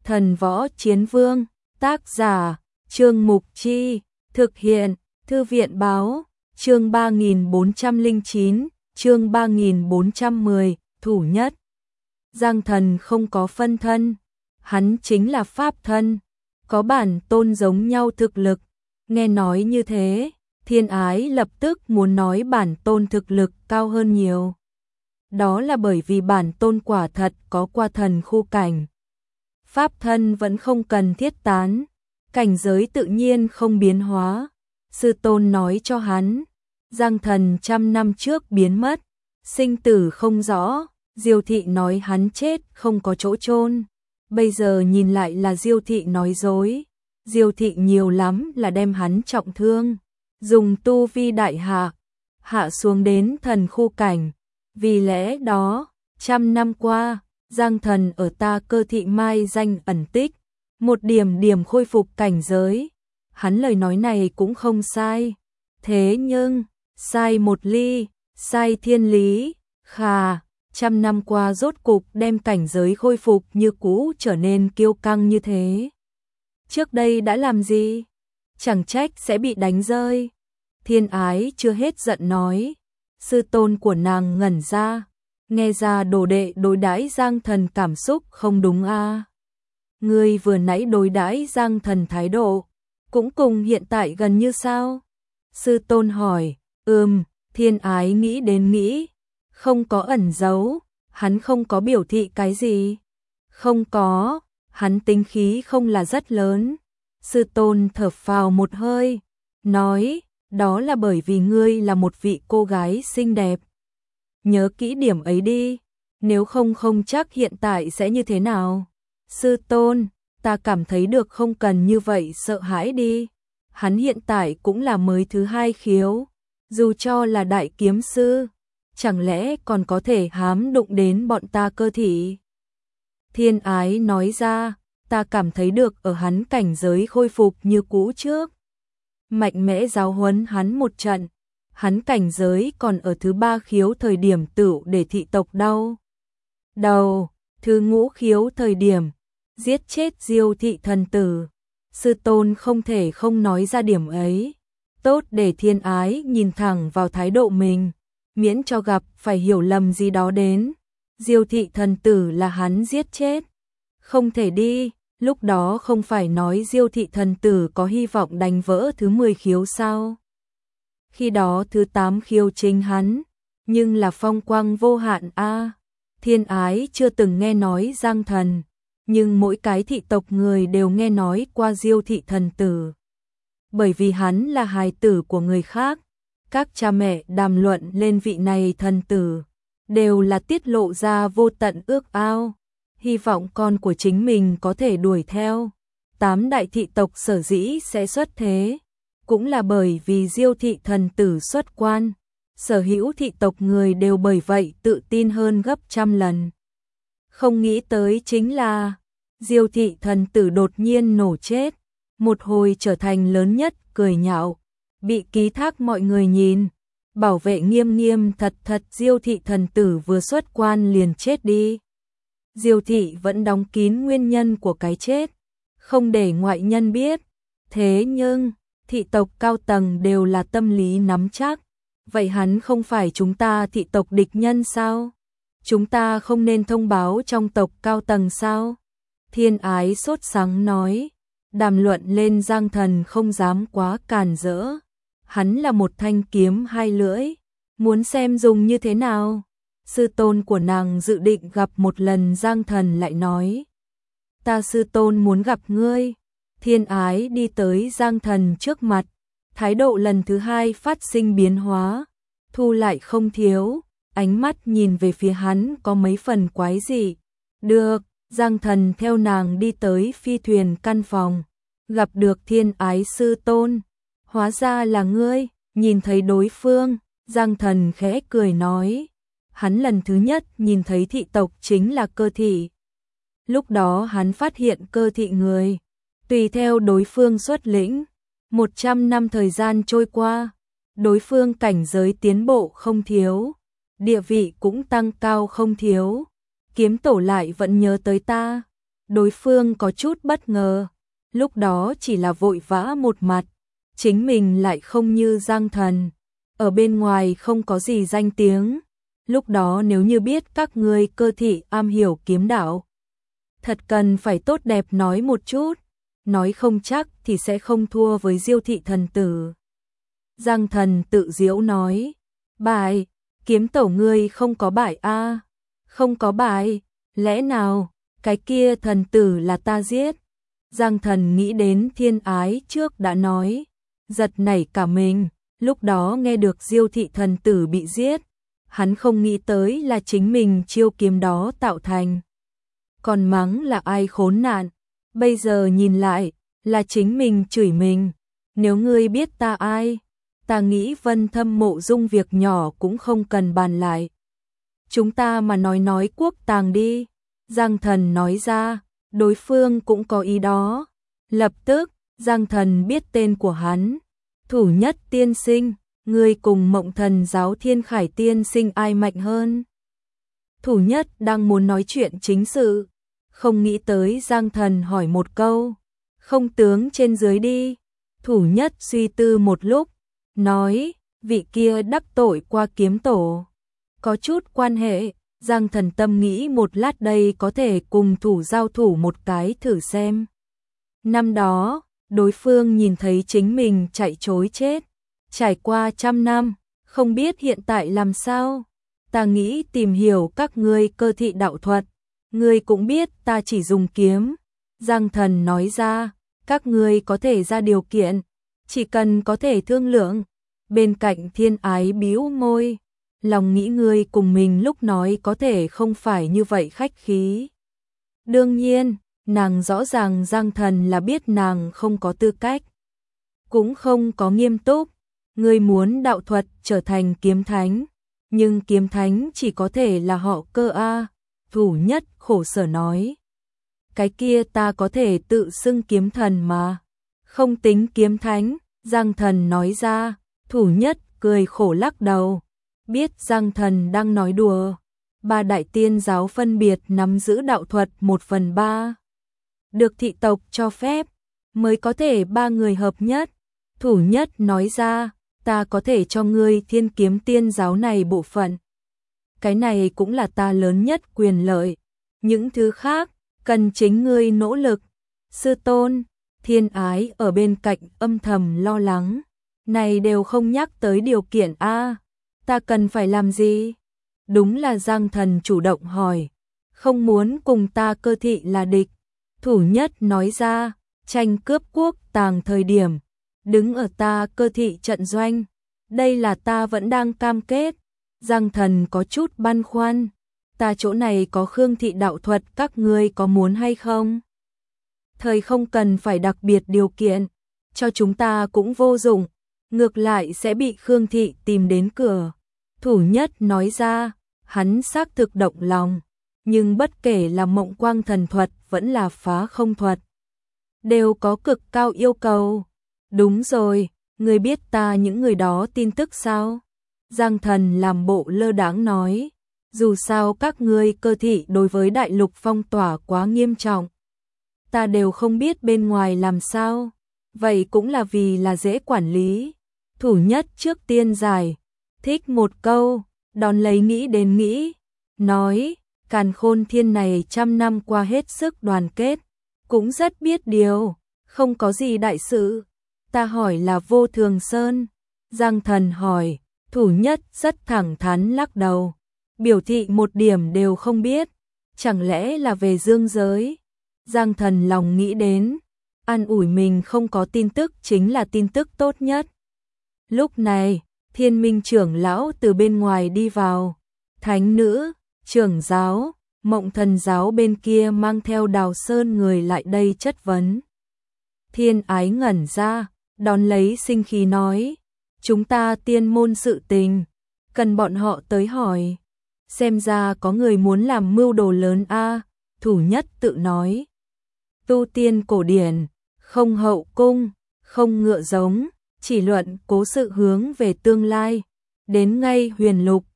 Thần Võ Chiến Vương, tác giả, Trương Mục Chi, thực hiện, Thư viện Báo, chương 3409, chương 3410, thủ nhất. Giang Thần không có phân thân, hắn chính là pháp thân, có bản tôn giống nhau thực lực. Nghe nói như thế, Thiên Ái lập tức muốn nói bản tôn thực lực cao hơn nhiều. Đó là bởi vì bản tôn quả thật có qua thần khu cảnh. Pháp thân vẫn không cần thiết tán, cảnh giới tự nhiên không biến hóa. Sư tôn nói cho hắn, Giang Thần 100 năm trước biến mất, sinh tử không rõ, Diêu thị nói hắn chết không có chỗ chôn. Bây giờ nhìn lại là Diêu thị nói dối, Diêu thị nhiều lắm là đem hắn trọng thương, dùng tu vi đại hạ xuống đến thần khu cảnh. Vì lẽ đó, 100 năm qua, Giang Thần ở ta Cơ thị mai danh ẩn tích, một điểm điểm khôi phục cảnh giới. Hắn lời nói này cũng không sai, thế nhưng, sai một ly, sai thiên lý, khà, 100 năm qua rốt cục đem cảnh giới khôi phục như cũ trở nên kiêu căng như thế. Trước đây đã làm gì? Chẳng trách sẽ bị đánh rơi. Thiên Ái chưa hết giận nói. Sư tôn của nàng ngẩn ra, nghe ra đồ đệ đối đãi Giang Thần cảm xúc không đúng a. Ngươi vừa nãy đối đãi Giang Thần thái độ, cũng cùng hiện tại gần như sao? Sư tôn hỏi, Thiên Ái nghĩ đến nghĩ, không có ẩn giấu, hắn không có biểu thị cái gì. Không có, hắn tính khí không là rất lớn. Sư tôn thở phào một hơi, nói, đó là bởi vì ngươi là một vị cô gái xinh đẹp. Nhớ kỹ điểm ấy đi, nếu không không chắc hiện tại sẽ như thế nào. Sư tôn, ta cảm thấy được không cần như vậy sợ hãi đi. Hắn hiện tại cũng là mới thứ 2 khiếu, dù cho là đại kiếm sư, chẳng lẽ còn có thể hám đụng đến bọn ta Cơ thị. Thiên Ái nói ra, ta cảm thấy được ở hắn cảnh giới khôi phục như cũ trước. Mạnh mẽ giáo huấn hắn một trận, hắn cảnh giới còn ở thứ 3 khiếu thời điểm tựu để thị tộc đau đầu, thứ 5 khiếu thời điểm giết chết Diêu thị thần tử. Sư tôn không thể không nói ra điểm ấy, tốt để Thiên Ái nhìn thẳng vào thái độ mình, miễn cho gặp phải hiểu lầm gì đó đến. Diêu thị thần tử là hắn giết chết, không thể đi. Lúc đó không phải nói Diêu thị thần tử có hy vọng đánh vỡ thứ 10 khiếu sao? Khi đó thứ 8 khiếu chính hắn, nhưng là phong quang vô hạn a. Thiên Ái chưa từng nghe nói Giang Thần, nhưng mỗi cái thị tộc người đều nghe nói qua Diêu thị thần tử. Bởi vì hắn là hài tử của người khác, các cha mẹ đàm luận lên vị này thần tử, đều là tiết lộ ra vô tận ước ao. Hy vọng con của chính mình có thể đuổi theo. 8 đại thị tộc sở dĩ sẽ xuất thế, cũng là bởi vì Diêu thị thần tử xuất quan. Sở hữu thị tộc người đều bởi vậy tự tin hơn gấp 100 lần. Không nghĩ tới chính là Diêu thị thần tử đột nhiên nổ chết, một hồi trở thành lớn nhất cười nhạo, bị ký thác mọi người nhìn. Bảo vệ nghiêm nghiêm thật thật Diêu thị thần tử vừa xuất quan liền chết đi. Diêu thị vẫn đóng kín nguyên nhân của cái chết, không để ngoại nhân biết. Thế nhưng, thị tộc cao tầng đều là tâm lý nắm chắc. Vậy hắn không phải chúng ta thị tộc địch nhân sao? Chúng ta không nên thông báo trong tộc cao tầng sao? Thiên Ái sốt sắng nói, đàm luận lên Giang Thần không dám quá càn rỡ. Hắn là một thanh kiếm 2 lưỡi, muốn xem dùng như thế nào. Sư tôn của nàng dự định gặp một lần. Giang Thần lại nói, ta sư tôn muốn gặp ngươi. Thiên Ái đi tới Giang Thần trước mặt, thái độ lần thứ 2 phát sinh biến hóa, thu lại không thiếu, ánh mắt nhìn về phía hắn có mấy phần quái dị. Được, Giang Thần theo nàng đi tới phi thuyền căn phòng, gặp được Thiên Ái sư tôn. Hóa ra là ngươi. Nhìn thấy đối phương, Giang Thần khẽ cười nói, hắn lần thứ nhất nhìn thấy thị tộc chính là Cơ thị. Lúc đó hắn phát hiện Cơ thị người, tùy theo đối phương xuất lĩnh. 100 năm thời gian trôi qua, đối phương cảnh giới tiến bộ không thiếu, địa vị cũng tăng cao không thiếu. Kiếm tổ lại vẫn nhớ tới ta. Đối phương có chút bất ngờ, lúc đó chỉ là vội vã một mặt, chính mình lại không như Giang Thần, ở bên ngoài không có gì danh tiếng, lúc đó nếu như biết các ngươi Cơ thị am hiểu kiếm đạo, thật cần phải tốt đẹp nói một chút, nói không chắc thì sẽ không thua với Diêu thị thần tử. Giang Thần tự giễu nói, bại, kiếm tổ ngươi không có bại a? Không có bại, lẽ nào, cái kia thần tử là ta giết? Giang Thần nghĩ đến Thiên Ái trước đã nói, giật nảy cả mình, lúc đó nghe được Diêu thị thần tử bị giết, hắn không nghĩ tới là chính mình chiêu kiếm đó tạo thành. Còn mắng là ai khốn nạn, bây giờ nhìn lại, là chính mình chửi mình, nếu ngươi biết ta ai, ta nghĩ Vân Thâm Mộ Dung việc nhỏ cũng không cần bàn lại. Chúng ta mà nói quốc tàng đi, Giang Thần nói ra, đối phương cũng có ý đó. Lập tức, Giang Thần biết tên của hắn, Thủ Nhất tiên sinh, ngươi cùng Mộng Thần giáo Thiên Khải tiên sinh ai mạnh hơn? Thủ Nhất đang muốn nói chuyện chính sự, không nghĩ tới Giang Thần hỏi một câu, không tướng trên dưới đi. Thủ Nhất suy tư một lúc, nói, vị kia đắc tội qua kiếm tổ, có chút quan hệ. Giang Thần tâm nghĩ một lát đây có thể cùng thủ giao thủ một cái thử xem. Năm đó, đối phương nhìn thấy chính mình chạy trối chết, trải qua 100 năm, không biết hiện tại làm sao. Ta nghĩ tìm hiểu các ngươi Cơ thị đạo thuật, ngươi cũng biết ta chỉ dùng kiếm. Giang Thần nói ra, các ngươi có thể ra điều kiện, chỉ cần có thể thương lượng. Bên cạnh Thiên Ái bĩu môi, lòng nghĩ ngươi cùng mình lúc nói có thể không phải như vậy khách khí. Đương nhiên, nàng rõ ràng Giang Thần là biết nàng không có tư cách, cũng không có nghiêm túc. Ngươi muốn đạo thuật trở thành kiếm thánh, nhưng kiếm thánh chỉ có thể là họ Cơ a. Thủ Nhất khổ sở nói, cái kia ta có thể tự xưng kiếm thần mà, không tính kiếm thánh. Giang Thần nói ra. Thủ Nhất cười khổ lắc đầu, biết Giang Thần đang nói đùa. Ba đại tiên giáo phân biệt nắm giữ đạo thuật 1/3, được thị tộc cho phép mới có thể ba người hợp nhất. Thủ Nhất nói ra, ta có thể cho ngươi Thiên Kiếm tiên giáo này bộ phận, cái này cũng là ta lớn nhất quyền lợi, những thứ khác cần chính ngươi nỗ lực. Sư tôn. Thiên Ái ở bên cạnh âm thầm lo lắng, này đều không nhắc tới điều kiện a, ta cần phải làm gì? Đúng là Giang Thần chủ động hỏi, không muốn cùng ta Cơ thị là địch. Thủ Nhất nói ra, tranh cướp quốc tàng thời điểm, đứng ở ta Cơ thị trận doanh, đây là ta vẫn đang cam kết. Giang Thần có chút băn khoăn, ta chỗ này có Khương thị đạo thuật, các ngươi có muốn hay không? Thời không cần phải đặc biệt điều kiện, cho chúng ta cũng vô dụng, ngược lại sẽ bị Khương thị tìm đến cửa. Thủ Nhất nói ra, hắn xác thực động lòng, nhưng bất kể là Mộng Quang thần thuật vẫn là Phá Không thuật, đều có cực cao yêu cầu. Đúng rồi, ngươi biết ta những người đó tin tức sao? Giang Thần làm bộ lơ đãng nói, dù sao các ngươi Cơ thị đối với đại lục phong tỏa quá nghiêm trọng, ta đều không biết bên ngoài làm sao, vậy cũng là vì là dễ quản lý. Thủ Nhất trước tiên giải thích một câu, đón lấy nghĩ đến nghĩ, nói, Càn Khôn Thiên này 100 năm qua hết sức đoàn kết, cũng rất biết điều, không có gì đại sự. Ta hỏi là Vô Thường Sơn. Giang Thần hỏi. Thủ Nhất rất thẳng thắn lắc đầu, biểu thị một điểm đều không biết, chẳng lẽ là về dương giới? Giang Thần lòng nghĩ đến, an ủi mình không có tin tức chính là tin tức tốt nhất. Lúc này, Thiên Minh trưởng lão từ bên ngoài đi vào, thánh nữ, trưởng giáo, Mộng Thần giáo bên kia mang theo Đào Sơn người lại đây chất vấn. Thiên Ái ngẩn ra, đón lấy sinh khí nói, chúng ta tiên môn sự tình, cần bọn họ tới hỏi. Xem ra có người muốn làm mưu đồ lớn a. Thủ Nhất tự nói, tu tiên cổ điển, không hậu cung, không ngựa giống, chỉ luận cố sự hướng về tương lai, đến ngay huyền lục,